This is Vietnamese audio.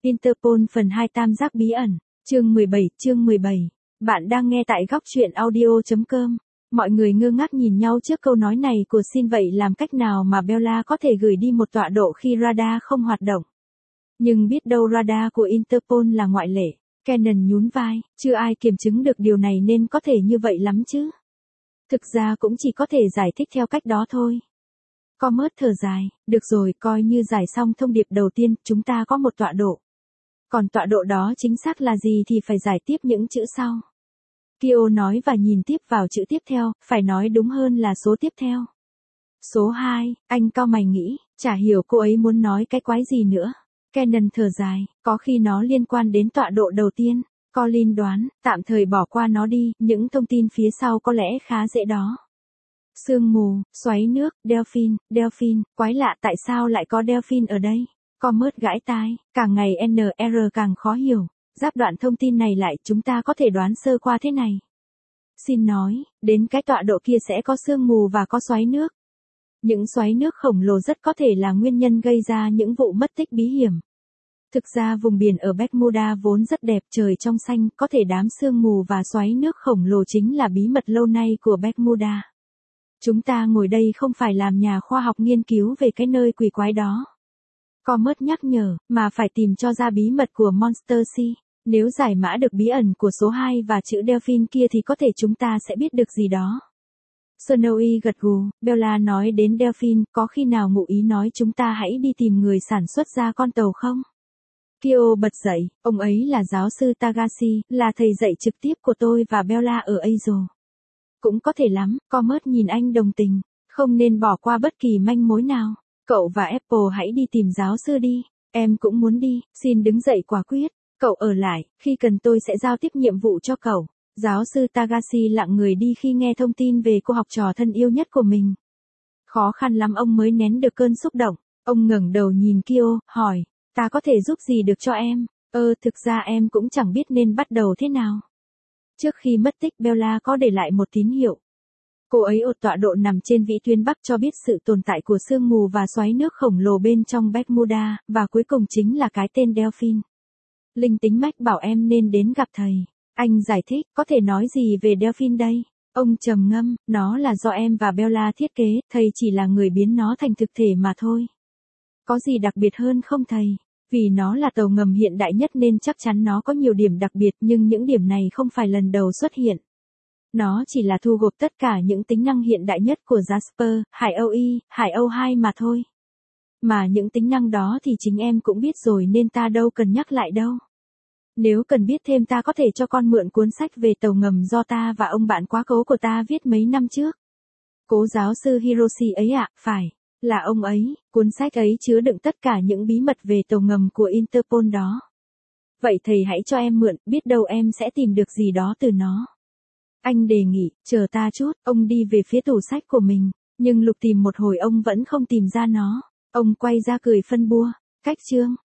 Interpol phần 2 Tam giác bí ẩn, chương 17. Bạn đang nghe tại góc truyện audio.com. Mọi người ngơ ngác nhìn nhau trước câu nói này của Sin, vậy làm cách nào mà Bella có thể gửi đi một tọa độ khi radar không hoạt động? Nhưng biết đâu radar của Interpol là ngoại lệ. Cannon nhún vai, chưa ai kiểm chứng được điều này nên có thể như vậy lắm chứ. Thực ra cũng chỉ có thể giải thích theo cách đó thôi. Comet thở dài, được rồi, coi như giải xong thông điệp đầu tiên, chúng ta có một tọa độ. Còn tọa độ đó chính xác là gì thì phải giải tiếp những chữ sau. Kyo nói và nhìn tiếp vào chữ tiếp theo, phải nói đúng hơn là số tiếp theo. Số 2, anh cau mày nghĩ, chả hiểu cô ấy muốn nói cái quái gì nữa. Cannon thở dài, có khi nó liên quan đến tọa độ đầu tiên. Colin đoán, tạm thời bỏ qua nó đi, những thông tin phía sau có lẽ khá dễ đó. Sương mù, xoáy nước, Delphin, quái lạ tại sao lại có Delphin ở đây? Comet gãi tai, càng ngày NR càng khó hiểu. Giáp đoạn thông tin này lại chúng ta có thể đoán sơ qua thế này. Sin nói, đến cái tọa độ kia sẽ có sương mù và có xoáy nước. Những xoáy nước khổng lồ rất có thể là nguyên nhân gây ra những vụ mất tích bí hiểm. Thực ra vùng biển ở Bermuda vốn rất đẹp, trời trong xanh, có thể đám sương mù và xoáy nước khổng lồ chính là bí mật lâu nay của Bermuda. Chúng ta ngồi đây không phải làm nhà khoa học nghiên cứu về cái nơi quỷ quái đó. Comet nhắc nhở, mà phải tìm cho ra bí mật của Monster Sea. Nếu giải mã được bí ẩn của số 2 và chữ Delphin kia thì có thể chúng ta sẽ biết được gì đó. Snowy gật gù, Bella nói đến Delphin, có khi nào ngụ ý nói chúng ta hãy đi tìm người sản xuất ra con tàu không? Kyo bật dậy, ông ấy là giáo sư Tagashi, là thầy dạy trực tiếp của tôi và Bella ở Azo. Cũng có thể lắm, Comet nhìn anh đồng tình, không nên bỏ qua bất kỳ manh mối nào. Cậu và Apple hãy đi tìm giáo sư đi, em cũng muốn đi. Xin đứng dậy quả quyết, cậu ở lại, khi cần tôi sẽ giao tiếp nhiệm vụ cho cậu. Giáo sư Tagashi lặng người đi khi nghe thông tin về cô học trò thân yêu nhất của mình. Khó khăn lắm ông mới nén được cơn xúc động, ông ngẩng đầu nhìn Kyo, hỏi, ta có thể giúp gì được cho em? Thực ra em cũng chẳng biết nên bắt đầu thế nào. Trước khi mất tích Bella có để lại một tín hiệu. Cô ấy ở tọa độ nằm trên vĩ tuyến Bắc cho biết sự tồn tại của sương mù và xoáy nước khổng lồ bên trong Bermuda, và cuối cùng chính là cái tên Delphin. Linh tính mách bảo em nên đến gặp thầy. Anh giải thích, có thể nói gì về Delphin đây? Ông trầm ngâm, nó là do em và Bella thiết kế, thầy chỉ là người biến nó thành thực thể mà thôi. Có gì đặc biệt hơn không thầy? Vì nó là tàu ngầm hiện đại nhất nên chắc chắn nó có nhiều điểm đặc biệt, nhưng những điểm này không phải lần đầu xuất hiện. Nó chỉ là thu gộp tất cả những tính năng hiện đại nhất của Jasper, Hải Âu Y, Hải Âu 2 mà thôi. Mà những tính năng đó thì chính em cũng biết rồi nên ta đâu cần nhắc lại đâu. Nếu cần biết thêm ta có thể cho con mượn cuốn sách về tàu ngầm do ta và ông bạn quá cố của ta viết mấy năm trước. Cố giáo sư Hiroshi ấy ạ, phải, là ông ấy, cuốn sách ấy chứa đựng tất cả những bí mật về tàu ngầm của Interpol đó. Vậy thầy hãy cho em mượn, biết đâu em sẽ tìm được gì đó từ nó. Anh đề nghị, chờ ta chút, ông đi về phía tủ sách của mình, nhưng lục tìm một hồi ông vẫn không tìm ra nó. Ông quay ra cười phân bua, cách chương.